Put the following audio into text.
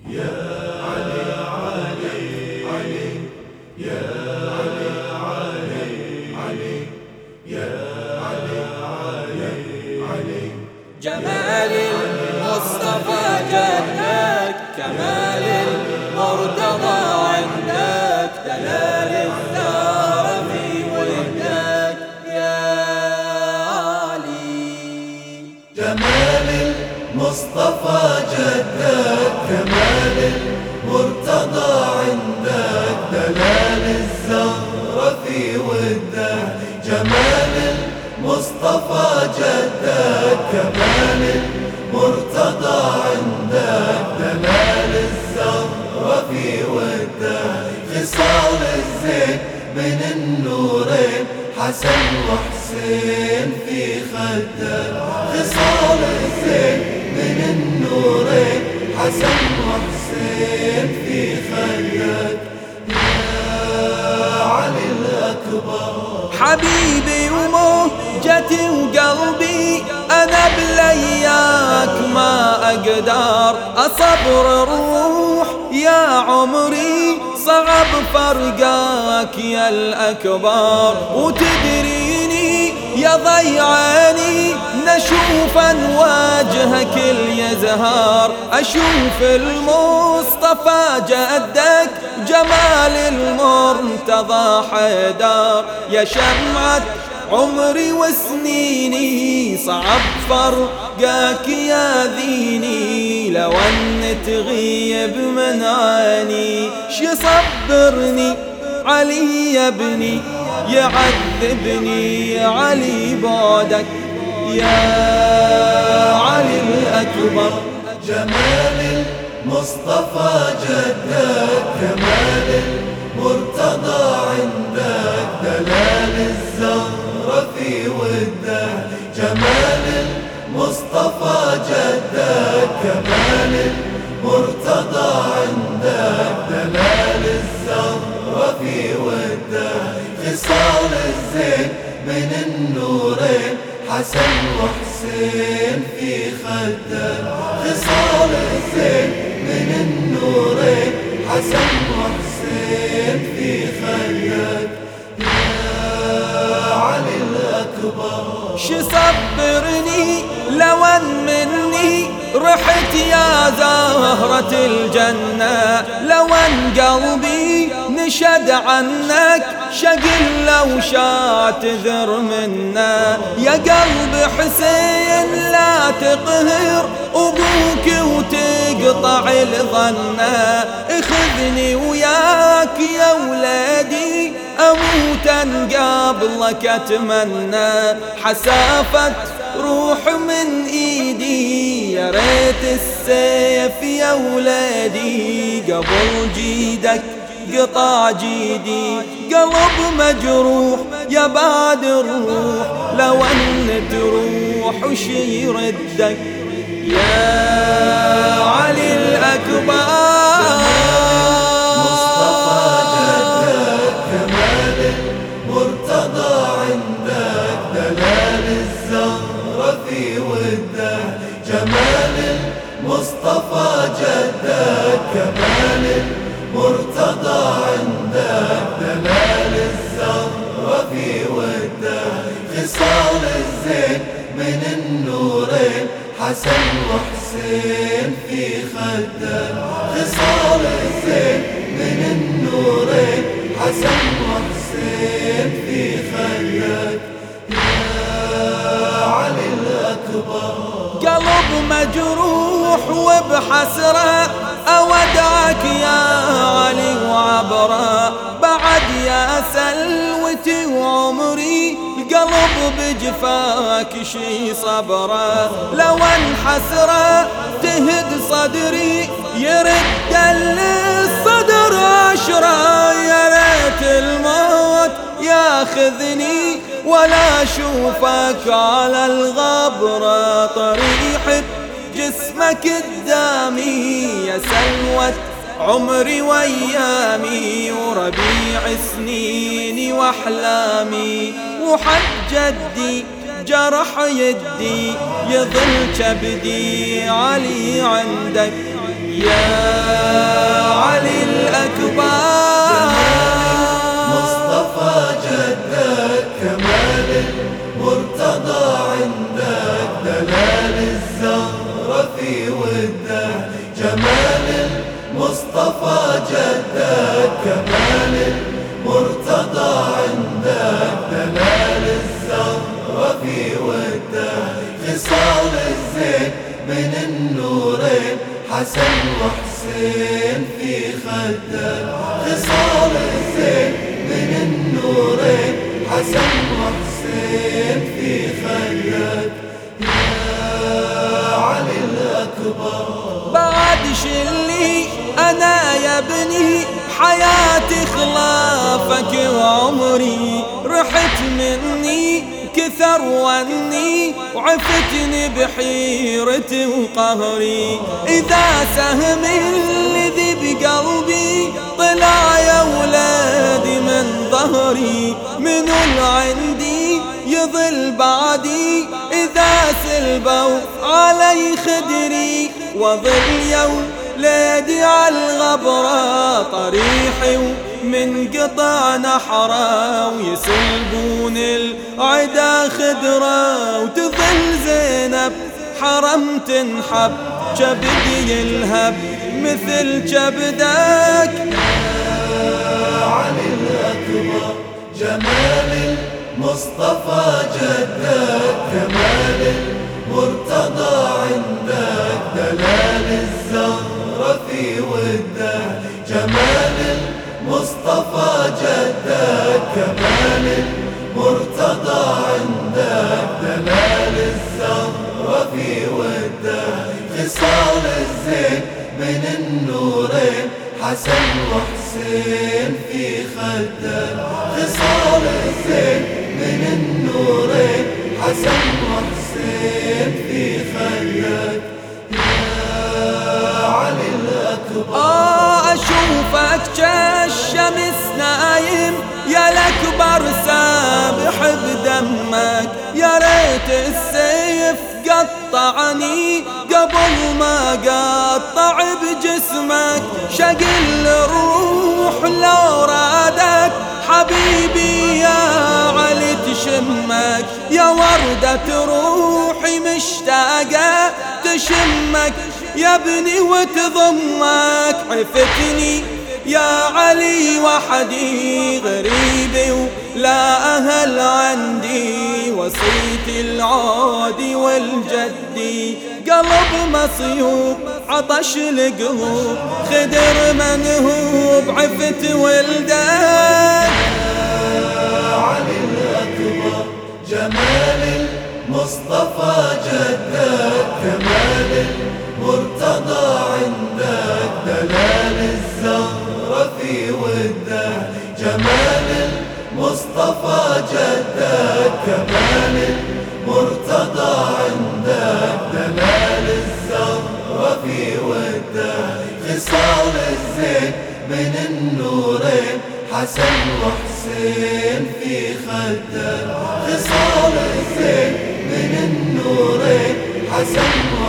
يا علي علي علي يا علي علي علي يا علي علي علي جمال المصطفى جنك كمال المرتضى عندك دلال الثار في ودك يا علي. جمال المصطفى جدك كمال المرتضى عندك دلال الزهرة في ودك. جمال المصطفى جدك كمال المرتضى عندك دلال الزهرة في ودك. خصال الزين من النورين حسن وحسين في خدك. خصال الزين من النورين حسن وحسين في خدك يا علي الأكبر. حبيبي ومهجتي وقلبي أنا بلياك ما أقدر أصبر الروح يا عمري صعب فرقاك يا الأكبر. وتدريني يا ضيعاني نشوفا وجهك اليزهار أشوف المصطفى جدك جمال المرتضى حيدر. يا شمعة عمري وسنيني صعب فرقاك يا ذيني. لو أن تغيب من عيني شي صبرني علي يا ابني يعذبني علي بعدك يا علي الأكبر. جمال المصطفى جدك كمال المرتضى عندك دلال الزهرة في ودك. جمال المصطفى جدك كمال المرتضى عندك دلال الزهرة في ودك. خصال الزين من النورين حسن وحسين في خدك. خصال الزين من النورين حسن وحسين في خدك يا علي الأكبر. شي صبرني لو ان مني رحت يا زهرة الجنة. لو ان قلبي نشد عنك شقل لو شاتذر منا. يا قلب حسين لا تقهر أبوك وتقطع الظنة. اخذني وياك يا ولادي أموتا قبلك أتمنى. حسافة روح من إيدي يا ريت السيف يا ولادي قبل جيدك قطع جيدي. قلب مجروح يا بعد الروح لو أن تروح وشي يردك يا علي الأكبر. مرتضى عندك دلال الزهرة في ودك. جمال المصطفى جدك كمال المرتضى عندك دلال الزهرة في ودك. خصال الزين من النورين حسن وحسين في خدك. خصال الزين من النورين حسن وحسين في خدك يا علي الأكبر. قلب مجروح وبحسرة أودعك يا علي وعبرة. بعد يا سلوتي وعمري القلب بجفاك شي صبرة. لو انحسرة تهد صدري يرد الصدر عشرة. يا ريت الموت ياخذني ولا اشوفك على الغبرة. طريحة جسمك قدامي يا سلوة عمري وايامي وربيع سنيني واحلامي. وحد جدي جرح يدي يظل كبدي علي عندك يا علي الأكبر. مصطفى جدك كمال المرتضى عندك، دلال الزهرة في ودك. جمال المصطفى جدك كمال المرتضى عندك، دلال الزهرة في ودك. خصال الزين من النورين حسن وحسين في خدك. خصال الزين من النورين حسن وحسين في خدك. يا علي الأكبر. بعد شلي أنا يا ابني حياتي خلافك وعمري، رحت مني كثر وني وعفتني بحيرتي وقهري. إذا سهم الذي بقلبي طلع يا ولادي من ظهري، منو عندي يظل بعدي إذا سلبوا علي خدري. وظل يوم ليدي على الغبرة طريحي ومن قطع نحرة، ويسلبون العدا خدرة. وتظل زينب حرم تنحب كبدي يلهب مثل كبدك. يا علي الأكبر. جمال المصطفى جدك كمال المرتضى عندك، دلال الزهرة في ودك. جمال المصطفى جدك كمال المرتضى عندك، دلال الزهرة في ودك. خصال الزين من النورين حسن وحسين في خدك. خصال الزين من النورين حسن وحسين في خدك. يا علي الأكبر. أشوفك كالشمس نايم يا الأكبر سابح بدمك. يا ريت السيف قطعني قبل ما قطع بجسمك. شقل الروح لو رادك حبيبي يا علي تشمك. يا وردة روحي مشتاقة تشمك يا ابني وتضمك. عفتني يا علي وحدي غريبي ولا أهل عندي، وصيت العادي والجدي قلب مصيوب عطش القلوب خدر منهوب عفت ولدك. يا علي الأكبر. جمال المصطفى جدك كمال المرتضى عندك، دلال الزهرة في ودك. جمال المصطفى جدك كمال المرتضى عندك، دلال الزهرة في ودك. خصال الزين من النورين حسن وحسين في خدك. خصال الزين من النورين حسن